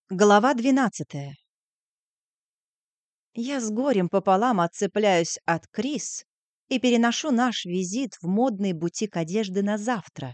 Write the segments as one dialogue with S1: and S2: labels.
S1: Глава 12. Я с горем пополам отцепляюсь от Крис и переношу наш визит в модный бутик одежды на завтра.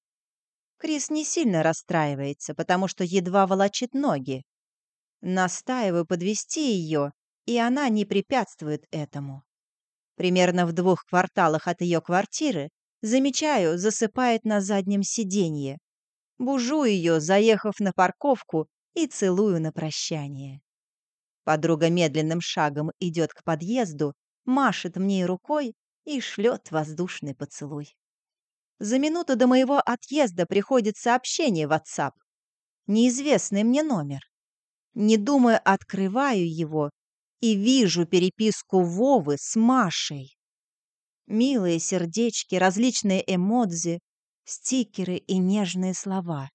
S1: Крис не сильно расстраивается, потому что едва волочит ноги. Настаиваю подвести ее, и она не препятствует этому. Примерно в 2 кварталах от ее квартиры, замечаю, засыпает на заднем сиденье. Бужу ее, заехав на парковку, и целую на прощание. Подруга медленным шагом идет к подъезду, машет мне рукой и шлет воздушный поцелуй. За минуту до моего отъезда приходит сообщение в WhatsApp. Неизвестный мне номер. Не думая, открываю его и вижу переписку Вовы с Машей. Милые сердечки, различные эмодзи, стикеры и нежные слова.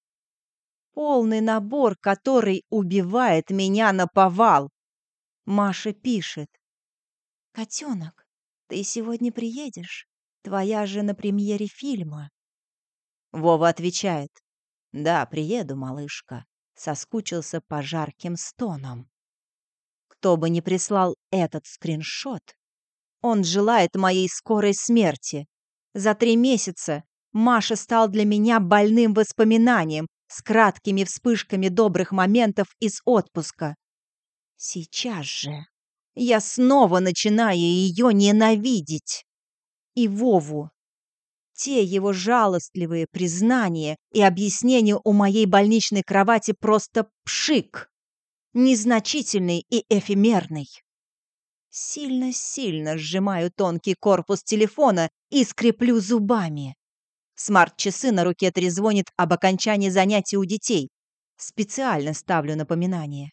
S1: Полный набор, который убивает меня наповал. Маша пишет: «Котенок, ты сегодня приедешь? Твоя же на премьере фильма». Вова отвечает: «Да, приеду, малышка». Соскучился по жарким стонам. Кто бы ни прислал этот скриншот, он желает моей скорой смерти. За 3 месяца Маша стал для меня больным воспоминанием с краткими вспышками добрых моментов из отпуска. Сейчас же я снова начинаю ее ненавидеть. И Вову. Те его жалостливые признания и объяснения у моей больничной кровати просто пшик. Незначительный и эфемерный. Сильно-сильно сжимаю тонкий корпус телефона и скреплю зубами. Смарт-часы на руке трезвонит об окончании занятий у детей. Специально ставлю напоминание.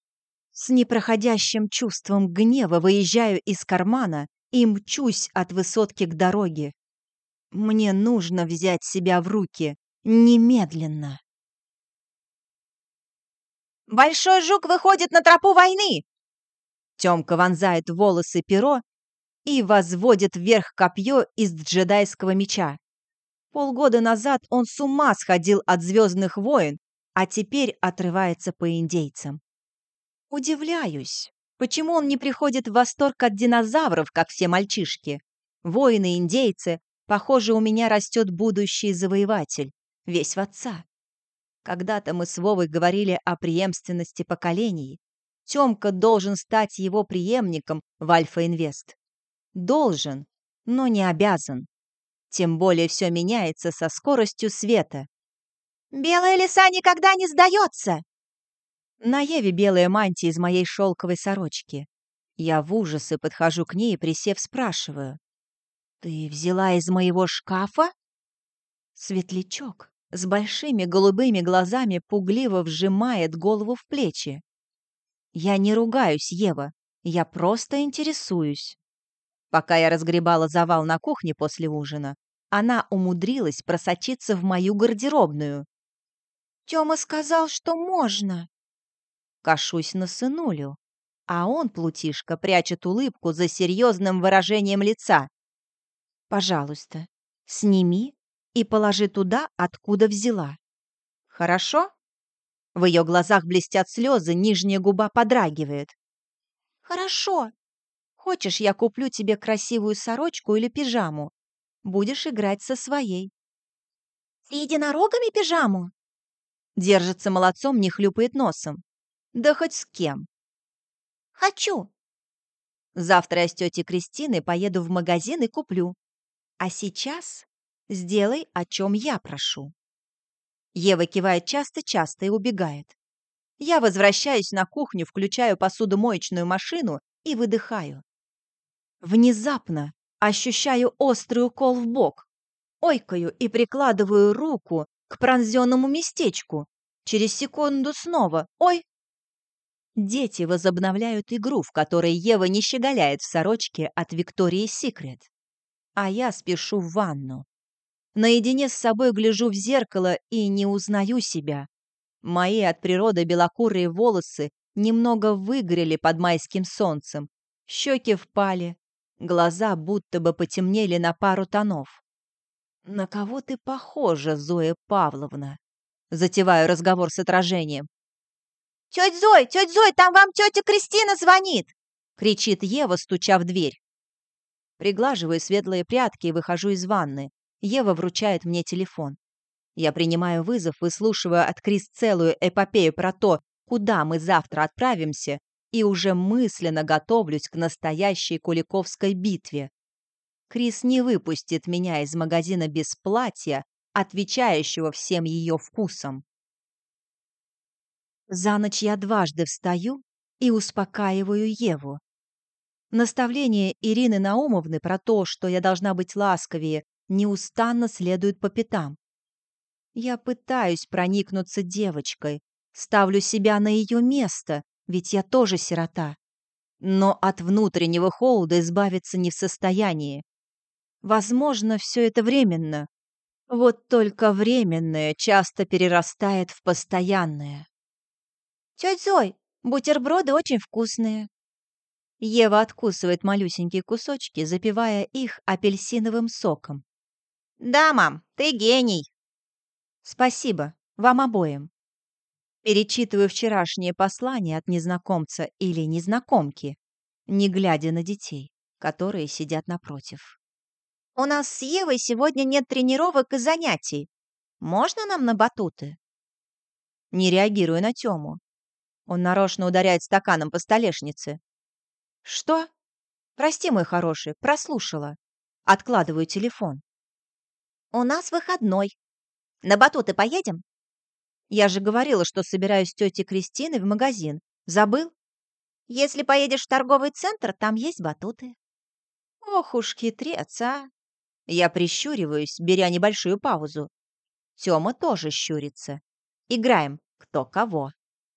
S1: С непроходящим чувством гнева выезжаю из кармана и мчусь от высотки к дороге. Мне нужно взять себя в руки немедленно. «Большой жук выходит на тропу войны!» Тёмка вонзает в волосы перо и возводит вверх копье из джедайского меча. Полгода назад он с ума сходил от «Звездных войн», а теперь отрывается по индейцам. Удивляюсь, почему он не приходит в восторг от динозавров, как все мальчишки. Воины-индейцы, похоже, у меня растет будущий завоеватель, весь в отца. Когда-то мы с Вовой говорили о преемственности поколений. Тёмка должен стать его преемником в Альфа-Инвест. Должен, но не обязан. Тем более все меняется со скоростью света. «Белая лиса никогда не сдается!» На Еве белая мантия из моей шелковой сорочки. Я в ужасе подхожу к ней и, присев, спрашиваю: «Ты взяла из моего шкафа?» Светлячок с большими голубыми глазами пугливо вжимает голову в плечи. «Я не ругаюсь, Ева, я просто интересуюсь». Пока я разгребала завал на кухне после ужина, она умудрилась просочиться в мою гардеробную. «Тёма сказал, что можно». Кашусь на сынулю, а он, плутишка, прячет улыбку за серьезным выражением лица. «Пожалуйста, сними и положи туда, откуда взяла. Хорошо?» В ее глазах блестят слезы, нижняя губа подрагивает. «Хорошо. Хочешь, я куплю тебе красивую сорочку или пижаму? Будешь играть со своей». «С единорогами пижаму?» Держится молодцом, не хлюпает носом. «Да хоть с кем». «Хочу». «Завтра я с тетей Кристиной поеду в магазин и куплю. А сейчас сделай, о чем я прошу». Ева кивает часто-часто и убегает. Я возвращаюсь на кухню, включаю посудомоечную машину и выдыхаю. Внезапно ощущаю острый укол в бок. Ойкаю и прикладываю руку к пронзенному местечку. Через секунду снова «Ой!». Дети возобновляют игру, в которой Ева не щеголяет в сорочке от Victoria's Secret. А я спешу в ванну. Наедине с собой гляжу в зеркало и не узнаю себя. Мои от природы белокурые волосы немного выгорели под майским солнцем. Щеки впали, глаза будто бы потемнели на пару тонов. «На кого ты похожа, Зоя Павловна?» Затеваю разговор с отражением. Тетя Зой, там вам тетя Кристина звонит!» — кричит Ева, стуча в дверь. Приглаживаю светлые прядки и выхожу из ванны. Ева вручает мне телефон. Я принимаю вызов, выслушиваю от Крис целую эпопею про то, куда мы завтра отправимся, и уже мысленно готовлюсь к настоящей Куликовской битве. Крис не выпустит меня из магазина без платья, отвечающего всем ее вкусам. За ночь я дважды встаю и успокаиваю Еву. Наставления Ирины Наумовны про то, что я должна быть ласковее, неустанно следуют по пятам. Я пытаюсь проникнуться девочкой, ставлю себя на ее место, ведь я тоже сирота. Но от внутреннего холода избавиться не в состоянии. Возможно, все это временно. Вот только временное часто перерастает в постоянное. «Тетя Зой, бутерброды очень вкусные». Ева откусывает малюсенькие кусочки, запивая их апельсиновым соком. «Да, мам, ты гений!» «Спасибо, вам обоим». Перечитываю вчерашнее послание от незнакомца или незнакомки, не глядя на детей, которые сидят напротив. «У нас с Евой сегодня нет тренировок и занятий. Можно нам на батуты?» Не реагирую на Тему. Он нарочно ударяет стаканом по столешнице. «Что?» «Прости, мой хороший, прослушала». Откладываю телефон. «У нас выходной. На батуты поедем?» «Я же говорила, что собираюсь с тетей Кристиной в магазин. Забыл?» «Если поедешь в торговый центр, там есть батуты». «Ох уж хитрец, а!» Я прищуриваюсь, беря небольшую паузу. Тёма тоже щурится. Играем кто кого.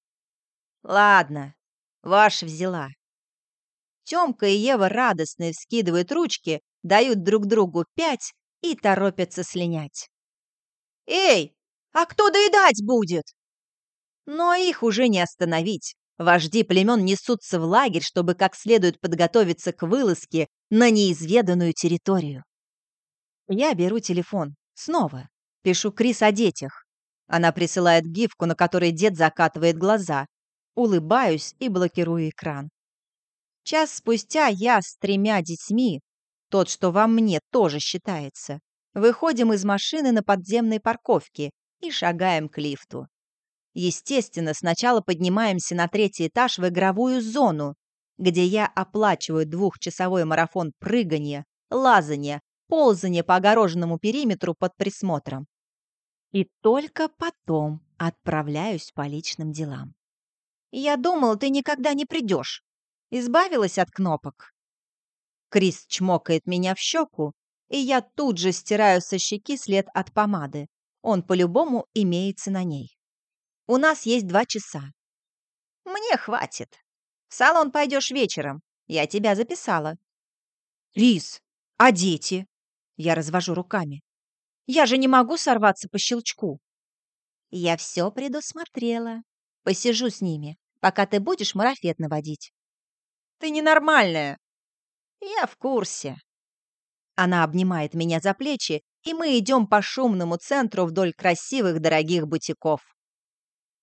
S1: «Ладно, ваша взяла». Тёмка и Ева радостно вскидывают ручки, дают друг другу 5 и торопятся слинять. «Эй, а кто доедать будет?» Но их уже не остановить. Вожди племен несутся в лагерь, чтобы как следует подготовиться к вылазке на неизведанную территорию. Я беру телефон. Снова. Пишу Крис о детях. Она присылает гифку, на которой дед закатывает глаза. Улыбаюсь и блокирую экран. Час спустя я с 3 детьми, тот, что во мне тоже считается, выходим из машины на подземной парковке и шагаем к лифту. Естественно, сначала поднимаемся на 3-й этаж в игровую зону, где я оплачиваю 2-часовой марафон прыгания, лазания, ползания по огороженному периметру под присмотром. И только потом отправляюсь по личным делам. «Я думала, ты никогда не придешь. Избавилась от кнопок?» Крис чмокает меня в щеку, и я тут же стираю со щеки след от помады. Он по-любому имеется на ней. У нас есть 2 часа. Мне хватит. В салон пойдешь вечером. Я тебя записала. Крис, а дети? Я развожу руками. Я же не могу сорваться по щелчку. Я все предусмотрела. Посижу с ними, пока ты будешь марафет наводить. Ты ненормальная. Я в курсе. Она обнимает меня за плечи, и мы идем по шумному центру вдоль красивых дорогих бутиков.